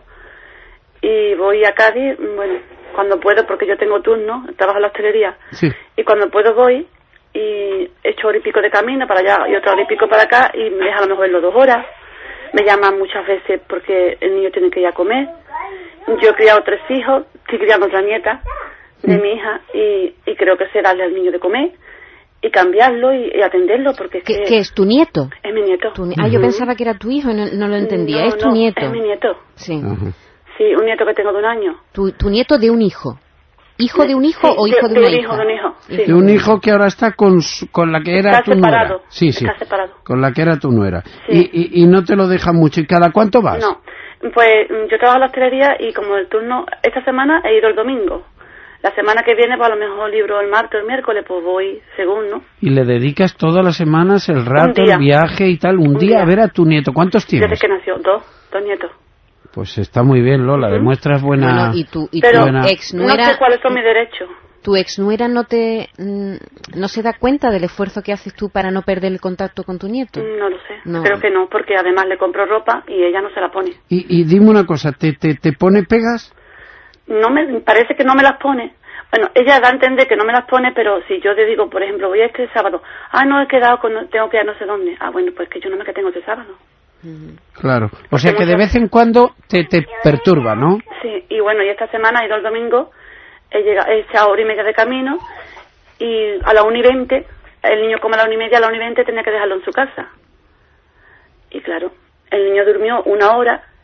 Y voy a Cádiz, bueno, cuando puedo, porque yo tengo turno, trabajo en la hostelería, Sí. y cuando puedo voy y echo hora y pico de camino para allá y otra hora y pico para acá y me dejan a lo mejor verlo dos horas. Me llaman muchas veces porque el niño tiene que ir a comer. Yo he criado tres hijos, estoy criando otra nieta de mi hija y, y creo que sé darle al niño de comer y cambiarlo y, y atenderlo porque es ¿Qué, que qué es tu nieto? es mi nieto. Tu ni- Ah, yo pensaba que era tu hijo y no, no lo entendía. No, es tu no, nieto. es mi nieto. Sí. Ajá. Sí, un nieto que tengo de un año. Tu, tu nieto de un hijo. ¿Hijo de un hijo Sí, o hijo de, de una un hija? hijo, de un hijo, sí. De un hijo que ahora está con, su- con la que era Está tu nuera. separado, Sí, sí. está separado. Con la que era tu nuera. Sí. Y, y, y no te lo dejan mucho. ¿Y cada cuánto vas? No, pues mm, yo trabajo en la hostelería y como el turno, esta semana he ido el domingo. La semana que viene, pues a lo mejor libro el martes o el miércoles, pues voy según, ¿no? Y le dedicas todas las semanas el rato, Un día. el viaje y tal. Un, Un día, día. a ver a tu nieto. ¿Cuántos tienes? Desde que nació, dos, dos nietos. Pues está muy bien, Lola. Ujú. Demuestras buena... Bueno, y tu, y Pero tu buena- ex no nuera, sé cuáles son mis derechos. tu ex nuera no te mm, no se da cuenta del esfuerzo que haces tú para no perder el contacto con tu nieto. No lo sé, No. creo que no, porque además le compro ropa y ella no se la pone. Y, y dime una cosa, ¿te, te, te pone pegas? No me parece que no me las pone. Bueno, ella da a entender que no me las pone, pero si yo le digo, por ejemplo, voy este sábado, ah, no he quedado con, tengo que ir a no sé dónde. Ah, bueno, pues que yo no me que tengo este sábado. Claro. O sea que muchas- de vez en cuando te, te perturba, ¿no? Sí, y bueno, y esta semana he ido el domingo, he llegado, he echado hora y media de camino, y a la una y veinte, el niño come a la una y media, a la una y veinte tenía que dejarlo en su casa. Y claro, el niño durmió una hora,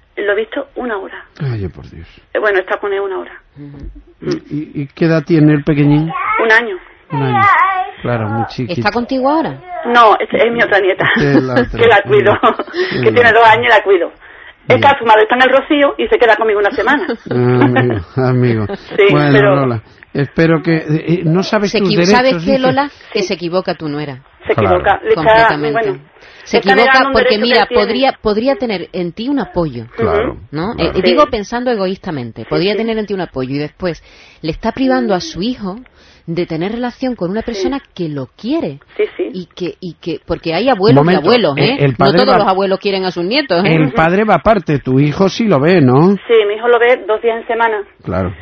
Lo he visto una hora. Ay, por Dios. Eh, bueno, está con él una hora. ¿Y, y qué edad tiene el pequeñín? Un año. Un año. Claro, muy chiquito. ¿Está contigo ahora? No, es, es mi otra nieta. Es la otra. Que la cuido. Que tiene dos años y la cuido. Está su madre está en el Rocío y se queda conmigo una semana. Amigo, amigo. Sí, bueno, pero... Lola, espero que... Eh, no sabes se tus equi- derechos. ¿Sabes qué, dice? Lola? Que se equivoca tu nuera. Se Claro. equivoca. Le está, Completamente. bueno, se está equivoca negando un porque, derecho mira, que tiene. podría podría tener en ti un apoyo. Claro. ¿No? Claro. Eh, Sí. digo pensando egoístamente. Podría sí. tener en ti un apoyo y después le está privando a su hijo de tener relación con una persona que lo quiere. Sí, sí. Y que, y que, porque hay abuelos Momento, y abuelos, ¿eh? el- el padre no todos va- los abuelos quieren a sus nietos, ¿eh? El padre va aparte, tu hijo sí lo ve, ¿no? Sí, mi hijo lo ve dos días en semana. Claro.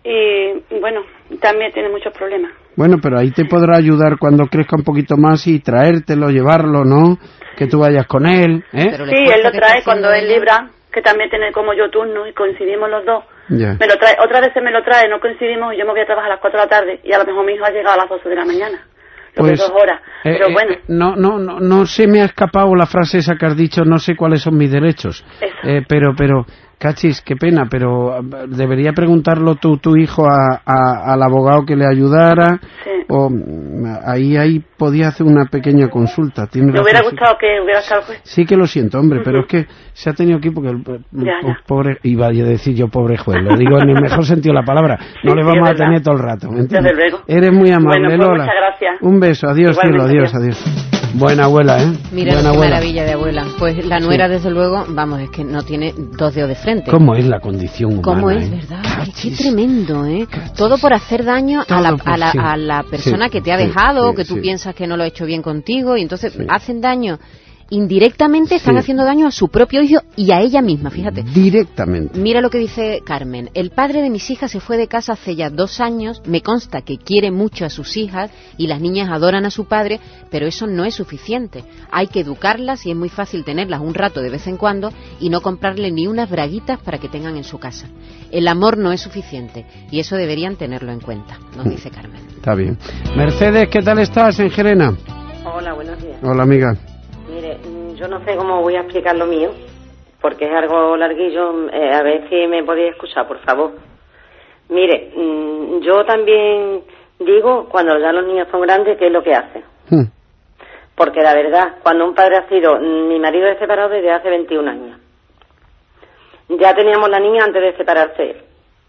Y bueno, también tiene muchos problemas. Bueno, pero ahí te podrá ayudar cuando crezca un poquito más y traértelo, llevarlo, ¿no? Que tú vayas con él, ¿eh? Pero el Sí, esfuerzo él lo que está trae cuando haciendo es ella- libra, que también tiene como yo turno y coincidimos los dos. Ya. Me lo trae, otras veces me lo trae, no coincidimos y yo me voy a trabajar a las cuatro de la tarde y a lo mejor mi hijo ha llegado a las doce de la mañana. Lo que es dos horas. eh, Pero eh, bueno, no, no, no, no se me ha escapado la frase esa que has dicho, no sé cuáles son mis derechos. Eso. Eh, pero, pero, cachis, qué pena, pero eh, debería preguntarlo tu, tu hijo a, a- al abogado que le ayudara. sí. O mm, ahí, ahí podía hacer una pequeña consulta. Tienes Me hubiera razón, sí. gustado que hubiera estado el juez. Sí que lo siento, hombre, pero Ujú. es que se ha tenido aquí porque el, el Ya, ya. pobre, iba a decir yo pobre juez, lo digo en el mejor sentido de la palabra, no Sí, le sí, vamos es a tener verdad. todo el rato, ¿me entiendes? Desde luego. Eres muy amable, Bueno, pues Lola. muchas gracias. Un beso, adiós, cielo, Igualmente, adiós, adiós. Buena abuela, ¿eh? Mira Buena qué abuela. maravilla de abuela. Pues la nuera, desde luego, vamos, es que no tiene dos dedos de frente. ¿Cómo es la condición humana? ¿Cómo es, eh? verdad? Qué- Cachis. Qué tremendo, ¿eh? Cachis. Todo por hacer daño a la, Todo por- a la, sí. a la persona Sí, que te ha sí, dejado, sí, que tú sí. piensas que no lo ha hecho bien contigo, y entonces Sí. hacen daño. Indirectamente están Sí. haciendo daño a su propio hijo y a ella misma, fíjate. Directamente. Mira lo que dice Carmen. El padre de mis hijas se fue de casa hace ya dos años. Me consta que quiere mucho a sus hijas y las niñas adoran a su padre, pero eso no es suficiente. Hay que educarlas y es muy fácil tenerlas un rato de vez en cuando y no comprarle ni unas braguitas para que tengan en su casa. El amor no es suficiente y eso deberían tenerlo en cuenta, nos dice Carmen. Está bien. Mercedes, ¿qué tal estás en Gerena? Hola, buenos días. Hola, amiga. Mire, mm, yo no sé cómo voy a explicar lo mío, porque es algo larguillo. Eh, a ver si me podéis escuchar, por favor. Mire, mm, yo también digo, cuando ya los niños son grandes, ¿qué es lo que hacen? Hmm. Porque la verdad, cuando un padre ha sido... Mi marido es separado desde hace veintiún años. Ya teníamos la niña antes de separarse él.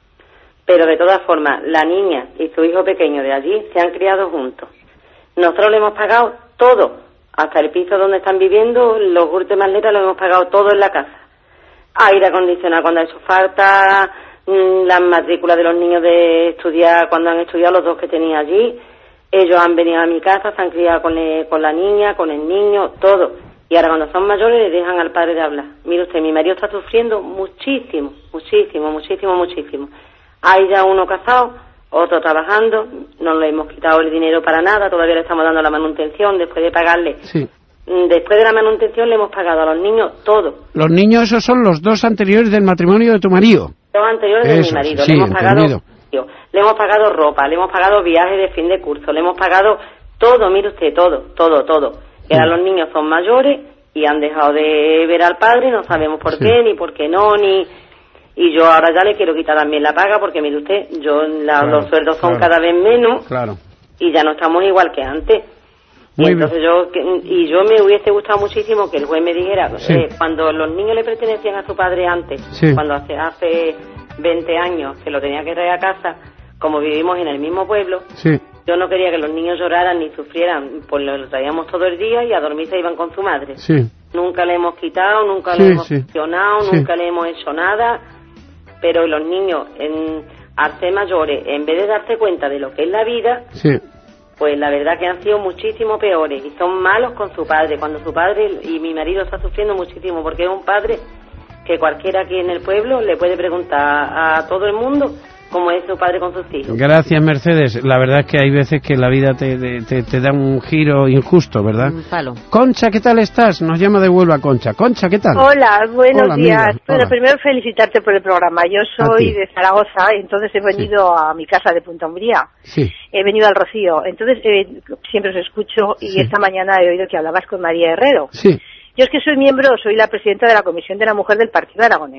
Pero de todas formas, la niña y su hijo pequeño de allí se han criado juntos. Nosotros le hemos pagado todo, hasta el piso donde están viviendo, los hurtos y maletas lo hemos pagado todo en la casa. Aire acondicionado cuando ha hecho falta, mm, las matrículas de los niños de estudiar cuando han estudiado, los dos que tenía allí. Ellos han venido a mi casa, se han criado con, el- con la niña, con el niño, todo. Y ahora cuando son mayores le dejan al padre de hablar. Mire usted, mi marido está sufriendo muchísimo, muchísimo, muchísimo, muchísimo. Hay ya uno casado, otro trabajando, no le hemos quitado el dinero para nada, todavía le estamos dando la manutención después de pagarle. Sí. Mm, Después de la manutención le hemos pagado a los niños todo. Los niños, esos son los dos anteriores del matrimonio de tu marido. Los anteriores de Eso, mi marido. sí, le hemos pagado entendido. le hemos pagado ropa, le hemos pagado viajes de fin de curso, le hemos pagado todo, mire usted, todo, todo, todo. Y ahora Sí. los niños son mayores y han dejado de ver al padre, no sabemos por Sí. qué, ni por qué no, ni... Y yo ahora ya le quiero quitar también la paga porque, mire usted, yo la- Claro, los sueldos son claro. cada vez menos Claro. y ya no estamos igual que antes. Muy y entonces yo que- y yo me hubiese gustado muchísimo que el juez me dijera, Sí. eh, cuando los niños le pertenecían a su padre antes, Sí. cuando hace hace veinte años que lo tenía que traer a casa, como vivimos en el mismo pueblo, Sí. yo no quería que los niños lloraran ni sufrieran, pues los traíamos todo el día y a dormir se iban con su madre. Sí. Nunca le hemos quitado, nunca Sí, le hemos sí. cuestionado, Sí. nunca le hemos hecho nada, pero los niños, en, al ser mayores, en vez de darse cuenta de lo que es la vida, Sí. pues la verdad que han sido muchísimo peores y son malos con su padre, cuando su padre y mi marido está sufriendo muchísimo, porque es un padre que cualquiera aquí en el pueblo le puede preguntar a todo el mundo cómo es su padre con sus hijos. Gracias, Mercedes. La verdad es que hay veces que la vida te, te, te da un giro injusto, ¿verdad? Un palo. Concha, ¿qué tal estás? Nos llama de Huelva Concha. Concha, ¿qué tal? Hola, buenos Hola, días. amiga. Bueno, Hola. primero felicitarte por el programa. Yo A soy ti. de Zaragoza, entonces he venido a mi casa de Punta Umbría. Sí. He venido al Rocío. Entonces eh, siempre os escucho y Sí. esta mañana he oído que hablabas con María Herrero. Sí. Yo es que soy miembro, soy la presidenta de la Comisión de la Mujer del Partido Aragonés.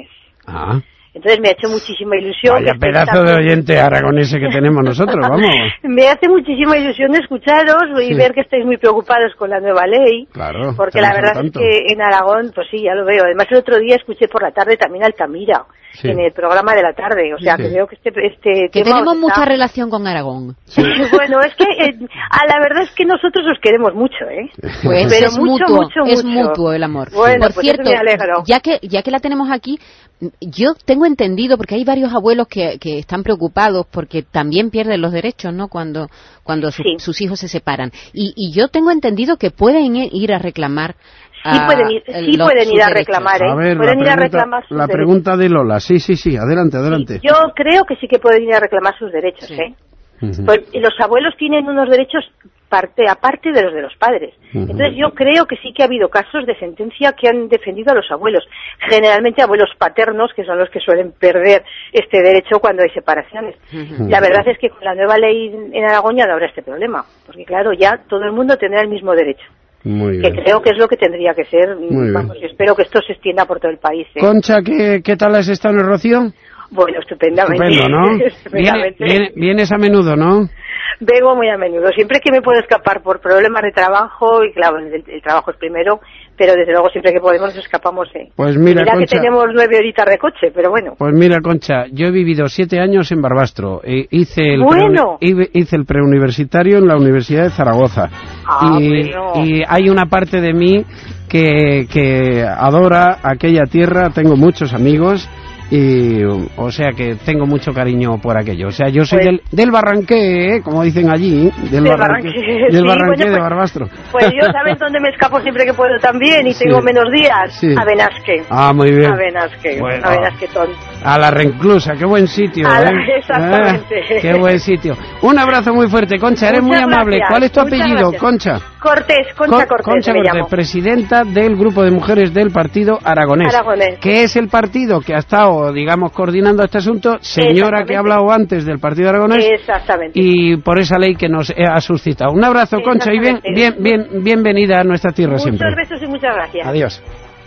Ah. Entonces me ha hecho muchísima ilusión. Vaya pedazo de oyente aragonese que tenemos nosotros, vamos. Me hace muchísima ilusión escucharos y sí. ver que estáis muy preocupados con la nueva ley. Claro. Porque la verdad es que en Aragón, pues sí, ya lo veo. Además el otro día escuché por la tarde también a Altamira, sí. en el programa de la tarde. O sea, sí. que veo que este, este que tema... tenemos está... mucha relación con Aragón. Sí. Bueno, es que eh, a la verdad es que nosotros os queremos mucho, ¿eh? Pues Pero es mucho, mutuo, mucho, es mucho. mutuo el amor. Bueno, por pues cierto, me alegro. ya que ya que la tenemos aquí, yo tengo entendido, porque hay varios abuelos que, que están preocupados porque también pierden los derechos, ¿no? Cuando cuando su, sí. sus hijos se separan. Y, y yo tengo entendido que pueden ir a reclamar. Sí pueden ir, sí los, pueden ir a reclamar, ¿eh? A ver, pueden la ir pregunta, a reclamar sus la derechos. pregunta de Lola, sí, sí, sí, adelante, adelante. Sí, yo creo que sí que pueden ir a reclamar sus derechos, sí. ¿eh? Uh-huh. Pues los abuelos tienen unos derechos parte aparte de los de los padres. Uh-huh. Entonces yo creo que sí que ha habido casos de sentencia que han defendido a los abuelos, generalmente abuelos paternos, que son los que suelen perder este derecho cuando hay separaciones. Uh-huh. La verdad es que con la nueva ley en Aragón ya no habrá este problema, porque claro, ya todo el mundo tendrá el mismo derecho. Muy que bien. creo que es lo que tendría que ser. Muy Vamos, yo espero que esto se extienda por todo el país. ¿eh? Concha, ¿qué, qué tal has estado en el Rocío? Bueno, estupendamente. Estupendo, ¿no? estupendamente. Viene, viene, vienes a menudo, ¿no? Vengo muy a menudo, siempre que me puedo escapar por problemas de trabajo, y claro, el, el trabajo es primero, pero desde luego siempre que podemos nos escapamos. ¿eh? Pues mira, mira Concha, que tenemos nueve horitas de coche, pero bueno. Pues mira, Concha, yo he vivido siete años en Barbastro, e hice el bueno. pre, hice el preuniversitario en la Universidad de Zaragoza. Ah, y, bueno. y hay una parte de mí que, que adora aquella tierra, tengo muchos amigos. Y, o sea que tengo mucho cariño por aquello. O sea, yo soy pues, del, del Barranqué, ¿eh? Como dicen allí, del Barranqué, Barranqué, del sí, Barranqué bueno, de pues, Barbastro. Pues yo, ¿sabes dónde me escapo siempre que puedo también? Y sí. tengo menos días. Sí. A Benasque. Ah, muy bien. A Benasque. Bueno, a Benasquetón. A la Renclusa, qué buen sitio, a la, ¿eh? Exactamente. Eh, qué buen sitio. Un abrazo muy fuerte, Concha, eres Muchas muy amable. Gracias. ¿Cuál es tu Muchas apellido, gracias. Concha? Cortés, Concha Con, Cortés. Concha me Cortés, llamo. presidenta del grupo de mujeres del partido Aragonés. Aragonés. Que es el partido que ha estado, digamos, coordinando este asunto, señora que ha hablado antes del partido Aragonés. Exactamente. Y por esa ley que nos ha suscitado. Un abrazo, Concha, y bien, bien, bien, bienvenida a nuestra tierra Muchos siempre. Muchos besos y muchas gracias. Adiós.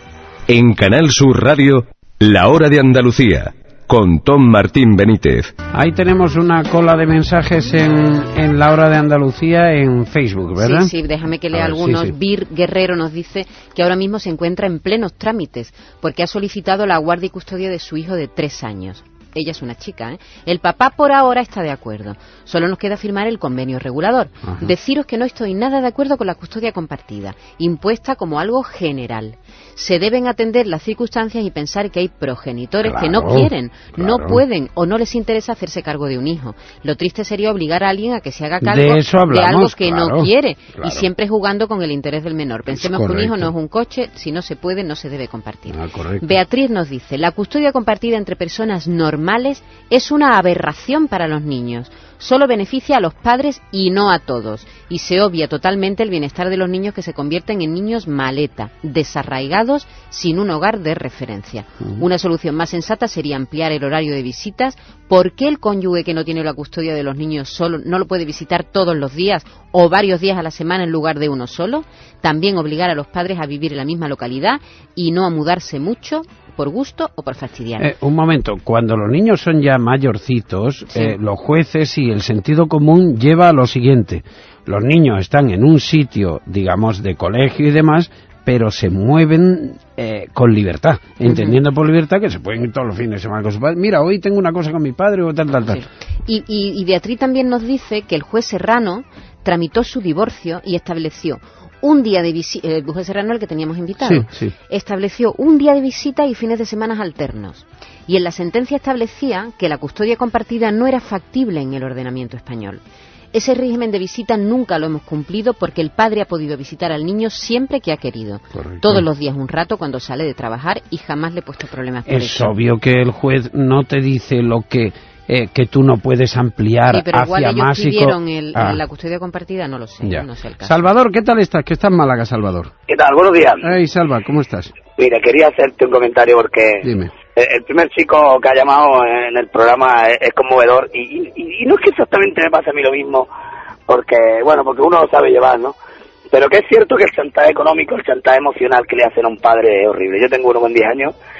En Canal Sur Radio, La Hora de Andalucía, con Tom Martín Benítez. Ahí tenemos una cola de mensajes en, en La Hora de Andalucía en Facebook, ¿verdad? Sí, sí, déjame que lea ver, algunos. Sí, sí. Vir Guerrero nos dice que ahora mismo se encuentra en plenos trámites porque ha solicitado la guardia y custodia de su hijo de tres años. Ella es una chica, ¿eh? El papá por ahora está de acuerdo. Solo nos queda firmar el convenio regulador. Ajá. Deciros que no estoy nada de acuerdo con la custodia compartida, impuesta como algo general. Se deben atender las circunstancias y pensar que hay progenitores claro, que no quieren, claro. no pueden o no les interesa hacerse cargo de un hijo. Lo triste sería obligar a alguien a que se haga cargo de, eso hablamos, de algo que claro, no quiere, claro. y siempre jugando con el interés del menor. Pensemos que un hijo no es un coche, si no se puede, no se debe compartir. Ah, Beatriz nos dice, la custodia compartida entre personas normales es una aberración para los niños. Solo beneficia a los padres y no a todos. Y se obvia totalmente el bienestar de los niños que se convierten en niños maleta, desarraigados, sin un hogar de referencia. Uh-huh. Una solución más sensata sería ampliar el horario de visitas. ¿Por qué el cónyuge que no tiene la custodia de los niños solo no lo puede visitar todos los días o varios días a la semana en lugar de uno solo? También obligar a los padres a vivir en la misma localidad y no a mudarse mucho por gusto o por fastidiar. Eh, un momento, cuando los niños son ya mayorcitos, sí. eh, los jueces y el sentido común lleva a lo siguiente. Los niños están en un sitio, digamos, de colegio y demás, pero se mueven eh, con libertad, entendiendo uh-huh. por libertad que se pueden ir todos los fines de semana con su padre. Mira, hoy tengo una cosa con mi padre o tal, tal, tal. Sí. Y, y, y Beatriz también nos dice que el juez Serrano tramitó su divorcio y estableció un día de visita, el juez Serrano el que teníamos invitado, sí, sí. estableció un día de visita y fines de semana alternos. Y en la sentencia establecía que la custodia compartida no era factible en el ordenamiento español. Ese régimen de visita nunca lo hemos cumplido porque el padre ha podido visitar al niño siempre que ha querido. Correcto. Todos los días un rato cuando sale de trabajar y jamás le he puesto problemas por es eso. Es obvio que el juez no te dice lo que... Eh, que tú no puedes ampliar sí, pero igual hacia ellos más pidieron el, ah. la custodia compartida, no lo sé, ya. no sé el caso. Salvador, ¿qué tal estás? ¿Qué estás en Málaga, Salvador? ¿Qué tal? Buenos días. Hey, Salva, ¿cómo estás? Mira, quería hacerte un comentario porque Dime. el primer chico que ha llamado en el programa es, es conmovedor y, y, y no es que exactamente me pase a mí lo mismo, porque, bueno, porque uno lo sabe llevar, ¿no? Pero que es cierto que el chantaje económico, el chantaje emocional que le hacen a un padre es horrible. Yo tengo uno con diez años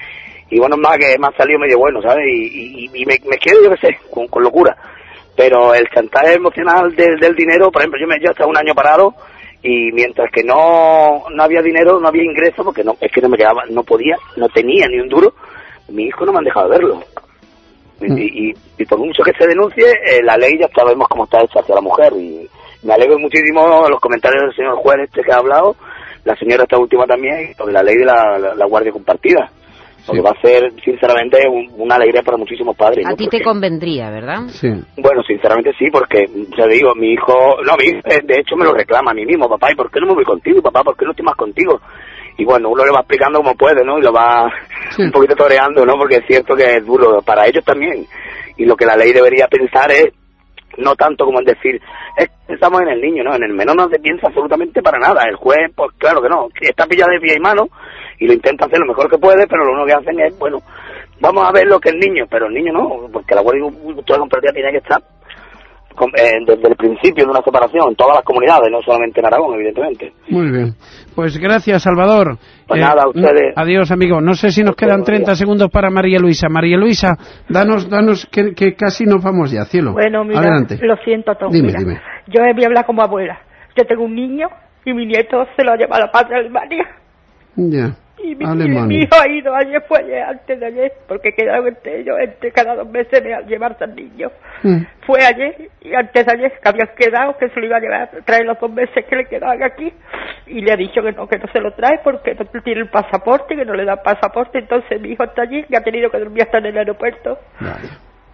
y bueno, más que me ha salido medio bueno, ¿sabes? Y, y, y me, me quedo, yo qué sé, con, con locura. Pero el chantaje emocional del, del dinero, por ejemplo, yo me yo estaba un año parado y mientras que no no había dinero, no había ingreso, porque no es que no me quedaba, no podía, no tenía ni un duro, mi hijo no me han dejado verlo. Mm. Y, y, y por mucho que se denuncie, eh, la ley ya sabemos cómo está hecha hacia la mujer. Y me alegro muchísimo de los comentarios del señor juez este que ha hablado, la señora esta última también, sobre la ley de la, la, la guardia compartida. Porque sí. va a ser, sinceramente, un, una alegría para muchísimos padres. A ¿no? ti Porque, te convendría, ¿verdad? Sí. Bueno, sinceramente sí, porque, ya digo, mi hijo, no, mi hijo, de hecho me lo reclama a mí mismo, papá, ¿y por qué no me voy contigo, papá? ¿Por qué no estoy más contigo? Y bueno, uno le va explicando como puede, ¿no? Y lo va sí. un poquito toreando, ¿no? Porque es cierto que es duro para ellos también. Y lo que la ley debería pensar es, no tanto como en decir, es, estamos en el niño, ¿no? En el menor no se piensa absolutamente para nada. El juez, pues claro que no, está pillado de pie y mano y lo intenta hacer lo mejor que puede, pero lo único que hacen es, bueno, vamos a ver lo que el niño, pero el niño no, porque la guardia compartida tiene que estar con, eh, desde el principio de una separación en todas las comunidades, no solamente en Aragón, evidentemente. Muy bien. Pues gracias, Salvador. Pues eh, nada, a ustedes. Adiós, amigo. No sé si nos quedan treinta segundos para María Luisa. María Luisa, danos, danos, que, que casi nos vamos ya, cielo. Bueno, mira, adelante. Lo siento, Tom. Dime, mira, dime. Yo voy a hablar como abuela. Yo tengo un niño y mi nieto se lo ha llevado a la patria Alemania. Ya. Y mi, mi hijo ha ido ayer, fue ayer, antes de ayer, porque quedaron entre ellos, entre cada dos meses me llevarse al niño. Mm. Fue ayer y antes de ayer que habían quedado que se lo iba a llevar, traer los dos meses que le quedaban aquí, y le ha dicho que no, que no se lo trae porque no tiene el pasaporte, que no le da pasaporte. Entonces mi hijo está allí y ha tenido que dormir hasta en el aeropuerto. Vale.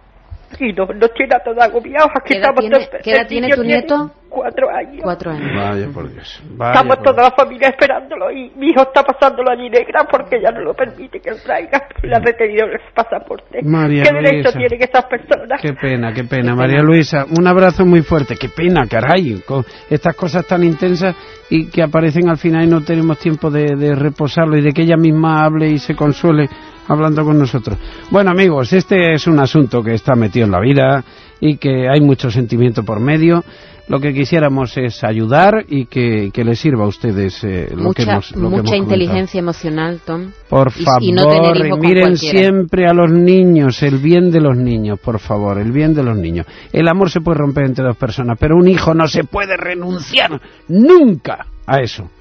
Y nos, nos tiene a todos agobiados. Aquí ¿Qué edad estamos tiene, todos, ¿qué edad tiene tu nieto? Cuatro años. Cuatro años. Vaya por Dios. Vaya Estamos por toda la familia esperándolo y mi hijo está pasándolo allí negra porque ya no lo permite que lo traiga. Le ha retenido el pasaporte. María ¿Qué Luisa, derecho tienen esas personas? Qué pena, qué pena. Qué María pena. Luisa, un abrazo muy fuerte. Qué pena, caray, con estas cosas tan intensas y que aparecen al final y no tenemos tiempo de, de reposarlo y de que ella misma hable y se consuele hablando con nosotros. Bueno, amigos, este es un asunto que está metido en la vida y que hay mucho sentimiento por medio. Lo que quisiéramos es ayudar y que, que les sirva a ustedes eh, lo mucha, que hemos lo mucha que hemos inteligencia emocional, Tom. Por y, favor, y no tener hijos miren con siempre a los niños, el bien de los niños, por favor, el bien de los niños. El amor se puede romper entre dos personas, pero un hijo no se puede renunciar nunca a eso.